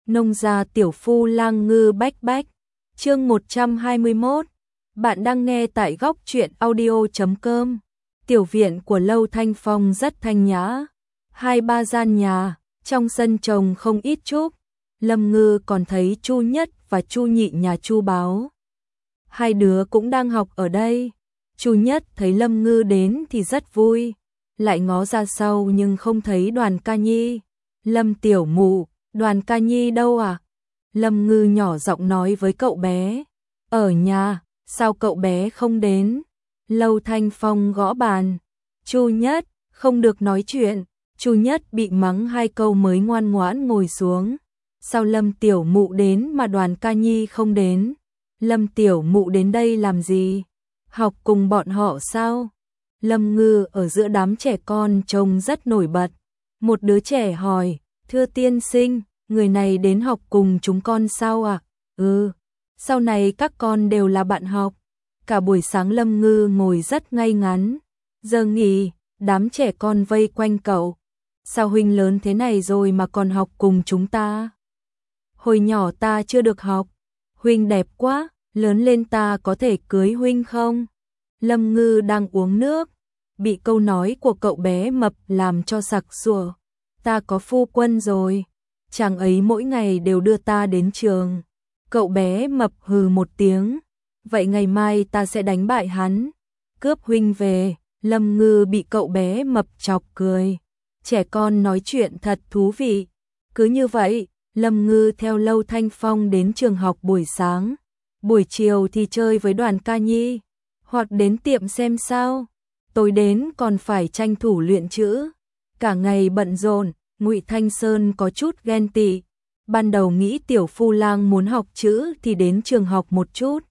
Nông gia tiểu phu lang ngư bách bách. Chương 121. Bạn đang nghe tại góc truyện audio.com. Tiểu viện của Lâu Thanh Phong rất thanh nhã, 2-3 gian nhà, trong sân trồng không ít trúc. Lâm Ngư còn thấy Chu Nhất và Chu Nhị nhà Chu Báo. Hai đứa cũng đang học ở đây. Chu Nhất thấy Lâm Ngư đến thì rất vui, lại ngó ra sau nhưng không thấy Đoàn Ca Nhi. Lâm tiểu mụ, Đoàn Ca Nhi đâu à? Lâm Ngư nhỏ giọng nói với cậu bé. Ở nhà, sao cậu bé không đến? Lâu Thanh Phong gõ bàn. Chu Nhất, không được nói chuyện. Chu Nhất bị mắng 2 câu mới ngoan ngoãn ngồi xuống. Sao Lâm tiểu mụ đến mà Đoàn Ca Nhi không đến? Lâm tiểu mụ đến đây làm gì? Học cùng bọn họ sao? Lâm Ngư ở giữa đám trẻ con trông rất nổi bật. Một đứa trẻ hỏi, thưa tiên sinh, người này đến học cùng chúng con sao ạ? Ừ, sau này các con đều là bạn học. Cả buổi sáng Lâm Ngư ngồi rất ngay ngắn. Giờ nghỉ, đám trẻ con vây quanh cậu. Sao huynh lớn thế này rồi mà còn học cùng chúng ta? Hồi nhỏ ta chưa được học. Huynh đẹp quá, lớn lên ta có thể cưới huynh không? Lâm Ngư đang uống nước, bị câu nói của cậu bé mập làm cho sặc sụa. Ta có phu quân rồi, chàng ấy mỗi ngày đều đưa ta đến trường. Cậu bé mập hừ một tiếng, vậy ngày mai ta sẽ đánh bại hắn, cướp huynh về. Lâm Ngư bị cậu bé mập chọc cười. Trẻ con nói chuyện thật thú vị. Cứ như vậy, Lâm Ngư theo Lâu Thanh Phong đến trường học buổi sáng, buổi chiều thì chơi với Đoàn Ca Nhi, hoặc đến tiệm xem sao. Tối đến còn phải tranh thủ luyện chữ. Cả ngày bận rộn, Ngụy Thanh Sơn có chút ghen tị. Ban đầu nghĩ tiểu phu lang muốn học chữ thì đến trường học một chút.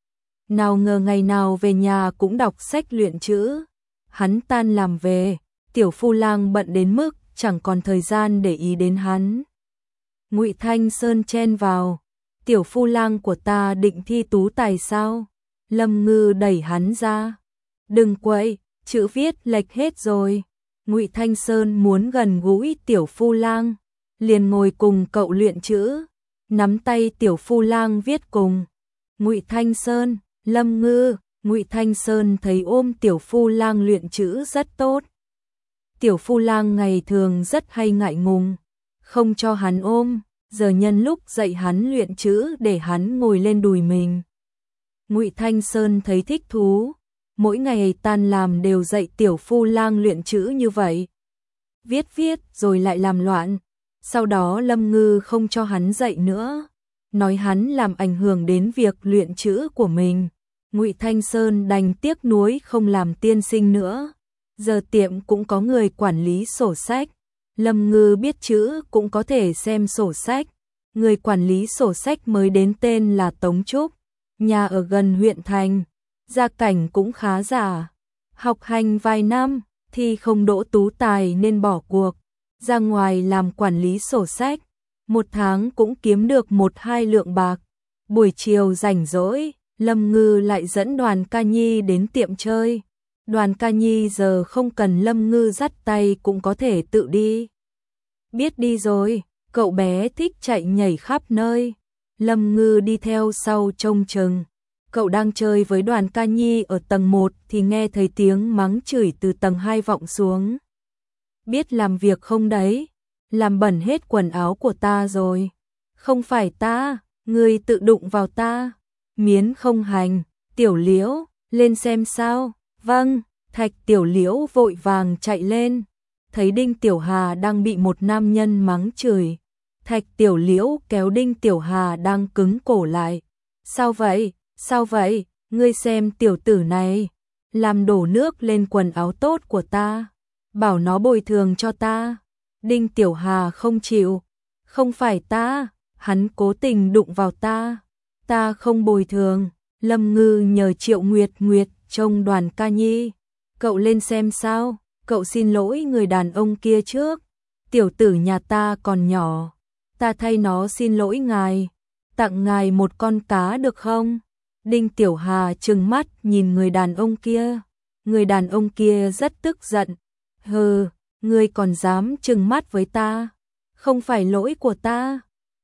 Nào ngờ ngày nào về nhà cũng đọc sách luyện chữ. Hắn tan làm về, tiểu phu lang bận đến mức chẳng còn thời gian để ý đến hắn. Ngụy Thanh Sơn chen vào, tiểu phu lang của ta định thi tú tài sao? Lâm Ngư đẩy hắn ra. Đừng quậy, chữ viết lệch hết rồi. Ngụy Thanh Sơn muốn gần gũi tiểu phu lang, liền ngồi cùng cậu luyện chữ, nắm tay tiểu phu lang viết cùng. Ngụy Thanh Sơn, Lâm Ngư. Ngụy Thanh Sơn thấy ôm tiểu phu lang luyện chữ rất tốt. Tiểu phu lang ngày thường rất hay ngại ngùng, không cho hắn ôm, giờ nhân lúc dạy hắn luyện chữ để hắn ngồi lên đùi mình. Ngụy Thanh Sơn thấy thích thú, mỗi ngày tan làm đều dạy tiểu phu lang luyện chữ như vậy. Viết rồi lại làm loạn, sau đó Lâm Ngư không cho hắn dạy nữa, nói hắn làm ảnh hưởng đến việc luyện chữ của mình. Ngụy Thanh Sơn đành tiếc nuối không làm tiên sinh nữa. Giờ tiệm cũng có người quản lý sổ sách. Lâm Ngư biết chữ cũng có thể xem sổ sách. Người quản lý sổ sách mới đến tên là Tống Trúc, nhà ở gần huyện thành, gia cảnh cũng khá giả. Học hành vài năm thì không đỗ tú tài nên bỏ cuộc, ra ngoài làm quản lý sổ sách. Một tháng cũng kiếm được 1-2 lượng bạc. Buổi chiều rảnh rỗi, Lâm Ngư lại dẫn Đoàn Ca Nhi đến tiệm chơi. Đoàn Ca Nhi giờ không cần Lâm Ngư dắt tay cũng có thể tự đi. Biết đi rồi, cậu bé thích chạy nhảy khắp nơi. Lâm Ngư đi theo sau trông chừng. Cậu đang chơi với Đoàn Ca Nhi ở tầng 1 thì nghe thấy tiếng mắng chửi từ tầng 2 vọng xuống. Biết làm việc không đấy? Làm bẩn hết quần áo của ta rồi. Không phải ta, ngươi tự đụng vào ta. Miến không hành, Tiểu Liễu, lên xem sao. Vâng, Thạch Tiểu Liễu vội vàng chạy lên, thấy Đinh Tiểu Hà đang bị một nam nhân mắng chửi. Thạch Tiểu Liễu kéo Đinh Tiểu Hà đang cứng cổ lại. Sao vậy, sao vậy, ngươi xem tiểu tử này, làm đổ nước lên quần áo tốt của ta, bảo nó bồi thường cho ta. Đinh Tiểu Hà không chịu, không phải ta, hắn cố tình đụng vào ta. Ta không bồi thường. Lâm Ngư nhờ Triệu Nguyệt trông Đoàn Ca Nhi. Cậu lên xem sao, cậu xin lỗi người đàn ông kia trước. Tiểu tử nhà ta còn nhỏ, ta thay nó xin lỗi ngài, tặng ngài một con cá được không? Đinh Tiểu Hà trừng mắt nhìn người đàn ông kia. Người đàn ông kia rất tức giận. Hừ, ngươi còn dám trừng mắt với ta? Không phải lỗi của ta.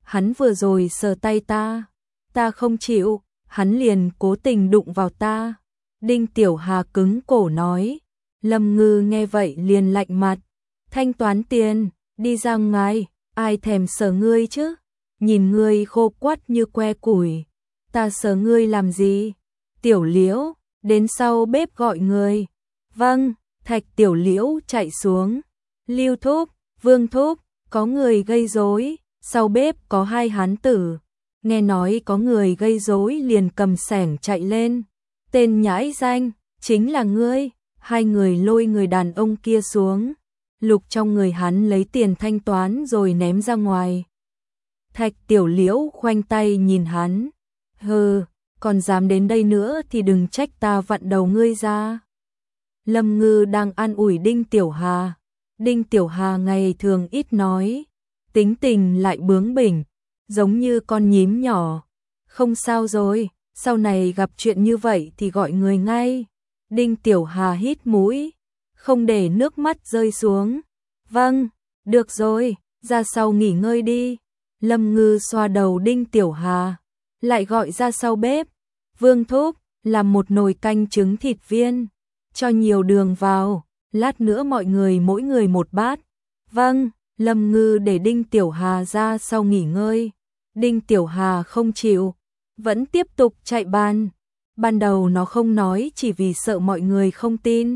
hắn vừa rồi sờ tay ta không chịu, hắn liền cố tình đụng vào ta. Đinh Tiểu Hà cứng cổ nói. Lâm Ngư nghe vậy liền lạnh mặt. Thanh toán tiền, đi ra ngoài, ai thèm sờ ngươi chứ? Nhìn ngươi khô quắt như que củi, ta sờ ngươi làm gì? Tiểu Liễu, đến sau bếp gọi người. Vâng, Thạch Tiểu Liễu chạy xuống. Lưu thúc, Vương thúc, có người gây rối. Sau bếp có hai hán tử, nghe nói có người gây rối liền cầm xẻng chạy lên. Tên nhãi danh, chính là ngươi. Hai người lôi người đàn ông kia xuống, lục trong người hắn lấy tiền thanh toán rồi ném ra ngoài. Thạch Tiểu Liễu khoanh tay nhìn hắn. Hừ, còn dám đến đây nữa thì đừng trách ta vặn đầu ngươi ra. Lâm Ngư đang an ủi Đinh Tiểu Hà. Đinh Tiểu Hà ngày thường ít nói, tính tình lại bướng bỉnh, giống như con nhím nhỏ. Không sao rồi, sau này gặp chuyện như vậy thì gọi người ngay. Đinh Tiểu Hà hít mũi, không để nước mắt rơi xuống. Vâng, được rồi, ra sau nghỉ ngơi đi. Lâm Ngư xoa đầu Đinh Tiểu Hà, lại gọi ra sau bếp. Vương thúc, làm một nồi canh trứng thịt viên, cho nhiều đường vào, lát nữa mọi người mỗi người một bát. Vâng, Lâm Ngư để Đinh Tiểu Hà ra sau nghỉ ngơi. Đinh Tiểu Hà không chịu, vẫn tiếp tục chạy bàn. Ban đầu nó không nói chỉ vì sợ mọi người không tin.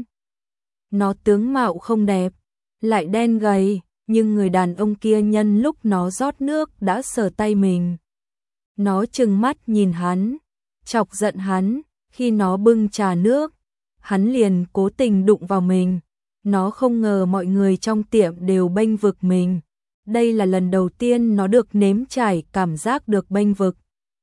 Nó tướng mạo không đẹp, lại đen gầy, nhưng người đàn ông kia nhân lúc nó rót nước đã sờ tay mình. Nó trừng mắt nhìn hắn, chọc giận hắn, khi nó bưng trà nước, hắn liền cố tình đụng vào mình. Nó không ngờ mọi người trong tiệm đều bênh vực mình. Đây là lần đầu tiên nó được nếm trải cảm giác được bênh vực.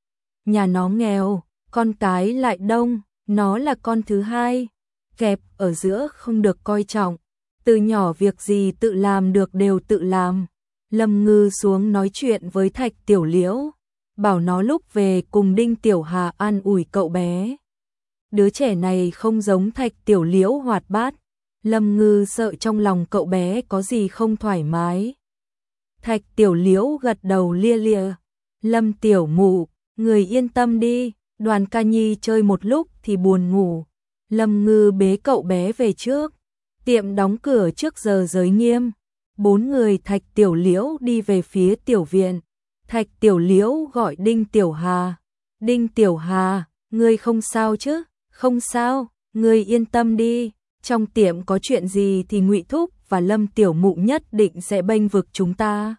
Nhà nó nghèo, con cái lại đông, nó là con thứ hai, kẹp ở giữa không được coi trọng. Từ nhỏ việc gì tự làm được đều tự làm. Lâm Ngư xuống nói chuyện với Thạch Tiểu Liễu, bảo nó lúc về cùng Đinh Tiểu Hà an ủi cậu bé. Đứa trẻ này không giống Thạch Tiểu Liễu hoạt bát. Lâm Ngư sợ trong lòng cậu bé có gì không thoải mái. Thạch Tiểu Liễu gật đầu lia lịa. Lâm Tiểu Mụ, người yên tâm đi, Đoàn Ca Nhi chơi một lúc thì buồn ngủ. Lâm Ngư bế cậu bé về trước. Tiệm đóng cửa trước giờ giới nghiêm. Bốn người Thạch Tiểu Liễu đi về phía tiểu viện. Thạch Tiểu Liễu gọi Đinh Tiểu Hà. Đinh Tiểu Hà, ngươi không sao chứ? Không sao, ngươi yên tâm đi. Trong tiệm có chuyện gì thì Ngụy Thúc và Lâm Tiểu Mụ nhất định sẽ bênh vực chúng ta.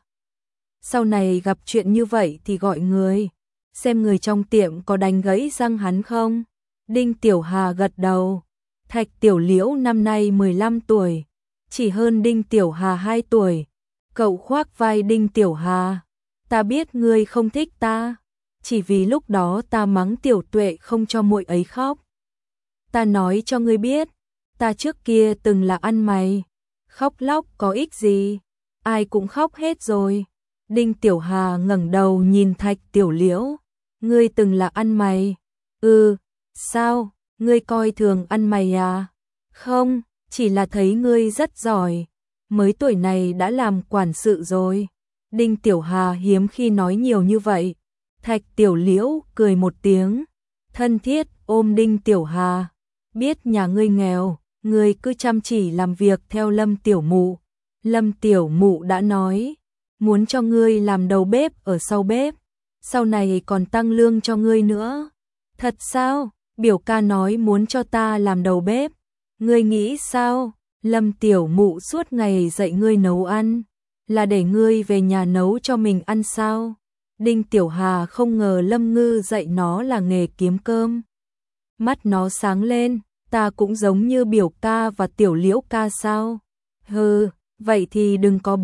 Sau này gặp chuyện như vậy thì gọi người, xem người trong tiệm có đánh gãy răng hắn không. Đinh Tiểu Hà gật đầu. Thạch Tiểu Liễu năm nay 15 tuổi, chỉ hơn Đinh Tiểu Hà 2 tuổi. Cậu khoác vai Đinh Tiểu Hà. Ta biết ngươi không thích ta, chỉ vì lúc đó ta mắng Tiểu Tuệ không cho muội ấy khóc. Ta nói cho ngươi biết, ta trước kia từng là ăn mày, khóc lóc có ích gì, ai cũng khóc hết rồi. Đinh Tiểu Hà ngẩng đầu nhìn Thạch Tiểu Liễu. Ngươi từng là ăn mày? Ừ, sao, ngươi coi thường ăn mày à? Không, chỉ là thấy ngươi rất giỏi, mới tuổi này đã làm quản sự rồi. Đinh Tiểu Hà hiếm khi nói nhiều như vậy. Thạch Tiểu Liễu cười một tiếng, thân thiết ôm Đinh Tiểu Hà. Biết nhà ngươi nghèo, ngươi cứ chăm chỉ làm việc theo Lâm Tiểu Mụ. Lâm Tiểu Mụ đã nói, muốn cho ngươi làm đầu bếp ở sau bếp, sau này còn tăng lương cho ngươi nữa. Thật sao? Biểu ca nói muốn cho ta làm đầu bếp. Ngươi nghĩ sao? Lâm Tiểu Mụ suốt ngày dạy ngươi nấu ăn, là để ngươi về nhà nấu cho mình ăn sao? Đinh Tiểu Hà không ngờ Lâm Ngư dạy nó là nghề kiếm cơm. Mắt nó sáng lên, ta cũng giống như biểu ca và Tiểu Liễu ca sao? Hừ, vậy thì đừng có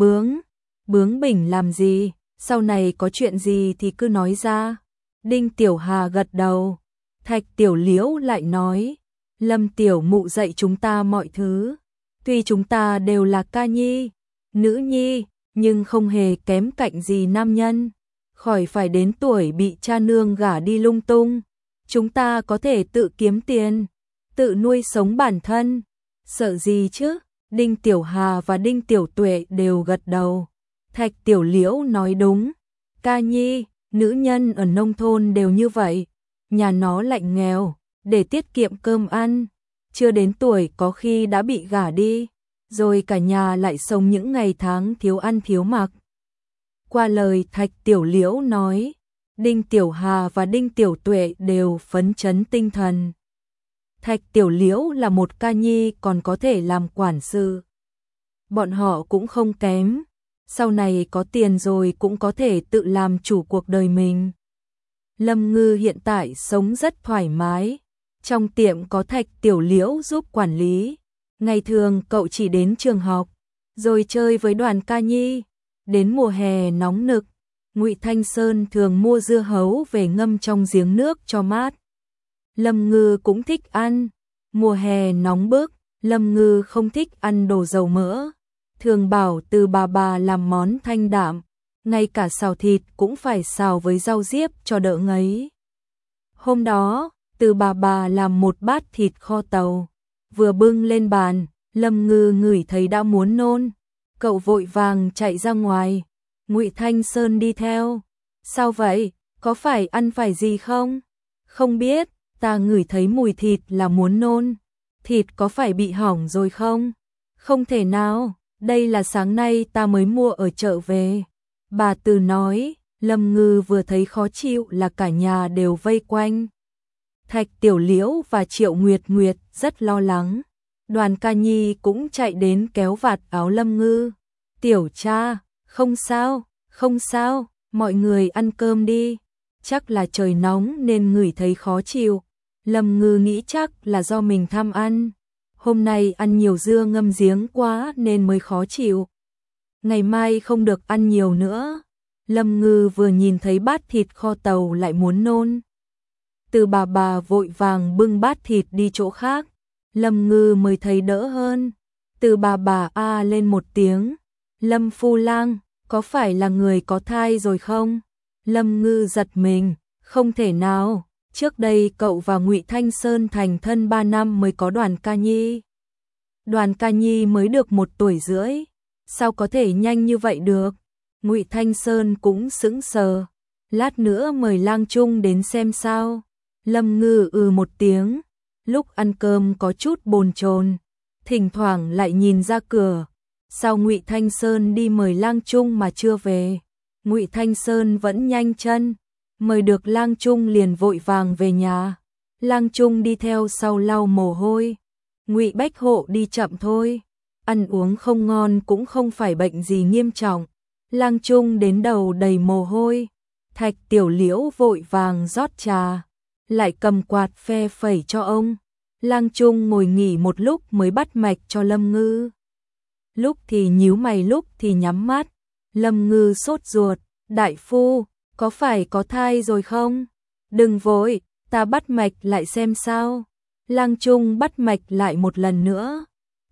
bướng bỉnh làm gì, sau này có chuyện gì thì cứ nói ra. Đinh Tiểu Hà gật đầu. Thạch Tiểu Liễu lại nói, Lâm Tiểu Mụ dạy chúng ta mọi thứ, tuy chúng ta đều là ca nhi, nữ nhi, nhưng không hề kém cạnh gì nam nhân, khỏi phải đến tuổi bị cha nương gả đi lung tung. Chúng ta có thể tự kiếm tiền, tự nuôi sống bản thân, sợ gì chứ? Đinh Tiểu Hà và Đinh Tiểu Tuệ đều gật đầu. Thạch Tiểu Liễu nói đúng, Ca Nhi, nữ nhân ở nông thôn đều như vậy, nhà nó lạnh nghèo, để tiết kiệm cơm ăn, chưa đến tuổi có khi đã bị gả đi, rồi cả nhà lại sống những ngày tháng thiếu ăn thiếu mặc. Qua lời Thạch Tiểu Liễu nói, Đinh Tiểu Hà và Đinh Tiểu Tuệ đều phấn chấn tinh thần. Thạch Tiểu Liễu là một ca nhi còn có thể làm quản sự. Bọn họ cũng không kém, sau này có tiền rồi cũng có thể tự làm chủ cuộc đời mình. Lâm Ngư hiện tại sống rất thoải mái, trong tiệm có Thạch Tiểu Liễu giúp quản lý. Ngày thường cậu chỉ đến trường học, rồi chơi với đoàn ca nhi. Đến mùa hè nóng nực, Ngụy Thanh Sơn thường mua dưa hấu về ngâm trong giếng nước cho mát. Lâm Ngư cũng thích ăn. Mùa hè nóng bức, Lâm Ngư không thích ăn đồ dầu mỡ. Thường bảo Từ bà làm món thanh đạm, ngay cả xào thịt cũng phải xào với rau diếp cho đỡ ngấy. Hôm đó, Từ bà làm một bát thịt kho tàu, vừa bưng lên bàn, Lâm Ngư ngửi thấy đã muốn nôn. Cậu vội vàng chạy ra ngoài, Ngụy Thanh Sơn đi theo. Sao vậy, có phải ăn phải gì không? Không biết, ta ngửi thấy mùi thịt là muốn nôn. Thịt có phải bị hỏng rồi không? Không thể nào, đây là sáng nay ta mới mua ở chợ về. Bà Từ nói. Lâm Ngư vừa thấy khó chịu là cả nhà đều vây quanh. Thạch Tiểu Liễu và Triệu Nguyệt Nguyệt rất lo lắng. Đoàn ca nhi cũng chạy đến kéo vạt áo Lâm Ngư. Tiểu cha, không sao, không sao, mọi người ăn cơm đi. Chắc là trời nóng nên ngửi thấy khó chịu. Lâm Ngư nghĩ chắc là do mình tham ăn. Hôm nay ăn nhiều dưa ngâm giếng quá nên mới khó chịu. Ngày mai không được ăn nhiều nữa. Lâm Ngư vừa nhìn thấy bát thịt kho tàu lại muốn nôn. Từ bà vội vàng bưng bát thịt đi chỗ khác. Lâm Ngư mới thấy đỡ hơn. Từ bà a lên một tiếng. Lâm Phu Lang, có phải là người có thai rồi không? Lâm Ngư giật mình, không thể nào. Trước đây cậu và Ngụy Thanh Sơn thành thân 3 năm mới có đoàn ca nhi. Đoàn ca nhi mới được 1 tuổi rưỡi. Sao có thể nhanh như vậy được? Ngụy Thanh Sơn cũng sững sờ. Lát nữa mời Lang Trung đến xem sao. Lâm Ngư một tiếng. Lúc ăn cơm có chút bồn chồn, thỉnh thoảng lại nhìn ra cửa. Sao Ngụy Thanh Sơn đi mời Lang Trung mà chưa về? Ngụy Thanh Sơn vẫn nhanh chân, mời được Lang Trung liền vội vàng về nhà. Lang Trung đi theo sau lau mồ hôi. Ngụy Bách Hộ đi chậm thôi, ăn uống không ngon cũng không phải bệnh gì nghiêm trọng. Lang Trung đến đầu đầy mồ hôi. Thạch Tiểu Liễu vội vàng rót trà, lại cầm quạt phe phẩy cho ông. Lang Trung ngồi nghỉ một lúc mới bắt mạch cho Lâm Ngư. Lúc thì nhíu mày lúc thì nhắm mắt. Lâm Ngư sốt ruột, đại phu, có phải có thai rồi không? Đừng vội, ta bắt mạch lại xem sao. Lang Trung bắt mạch lại một lần nữa.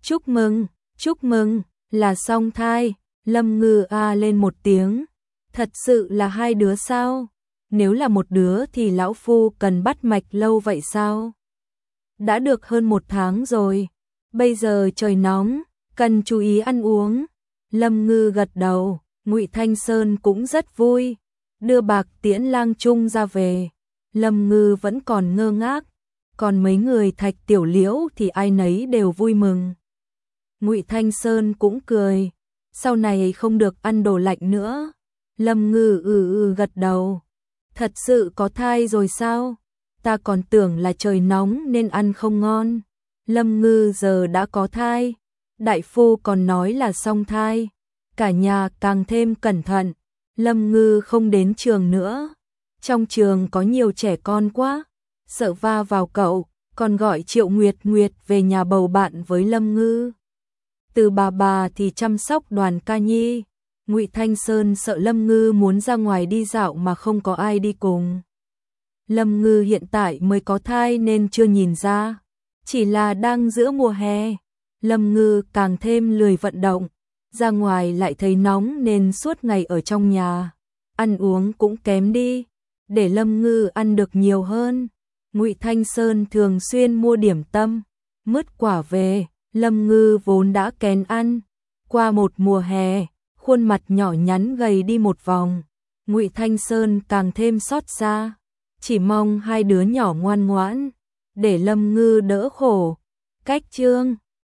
Chúc mừng, là song thai. Lâm Ngư a lên một tiếng. Thật sự là 2 đứa sao? Nếu là 1 đứa thì lão phu cần bắt mạch lâu vậy sao? Đã được hơn 1 tháng rồi. Bây giờ trời nóng, cần chú ý ăn uống. Lâm Ngư gật đầu. Ngụy Thanh Sơn cũng rất vui, đưa bạc tiễn Lang Trung ra về. Lâm Ngư vẫn còn ngơ ngác, còn mấy người Thạch Tiểu Liễu thì ai nấy đều vui mừng. Ngụy Thanh Sơn cũng cười, sau này không được ăn đồ lạnh nữa. Lâm Ngư gật đầu. Thật sự có thai rồi sao? Ta còn tưởng là trời nóng nên ăn không ngon. Lâm Ngư giờ đã có thai, đại phu còn nói là song thai. Cả nhà càng thêm cẩn thận. Lâm Ngư không đến trường nữa. Trong trường có nhiều trẻ con quá, sợ va vào cậu, còn gọi Triệu Nguyệt Nguyệt về nhà bầu bạn với Lâm Ngư. Từ bà thì chăm sóc đoàn ca nhi. Ngụy Thanh Sơn sợ Lâm Ngư muốn ra ngoài đi dạo mà không có ai đi cùng. Lâm Ngư hiện tại mới có thai nên chưa nhìn ra, chỉ là đang giữa mùa hè. Lâm Ngư càng thêm lười vận động, ra ngoài lại thấy nóng nên suốt ngày ở trong nhà, ăn uống cũng kém đi. Để Lâm Ngư ăn được nhiều hơn, Ngụy Thanh Sơn thường xuyên mua điểm tâm, mứt quả về. Lâm Ngư vốn đã kén ăn, qua một mùa hè, khuôn mặt nhỏ nhắn gầy đi một vòng. Ngụy Thanh Sơn càng thêm xót xa, chỉ mong hai đứa nhỏ ngoan ngoãn, để Lâm Ngư đỡ khổ. Cách chương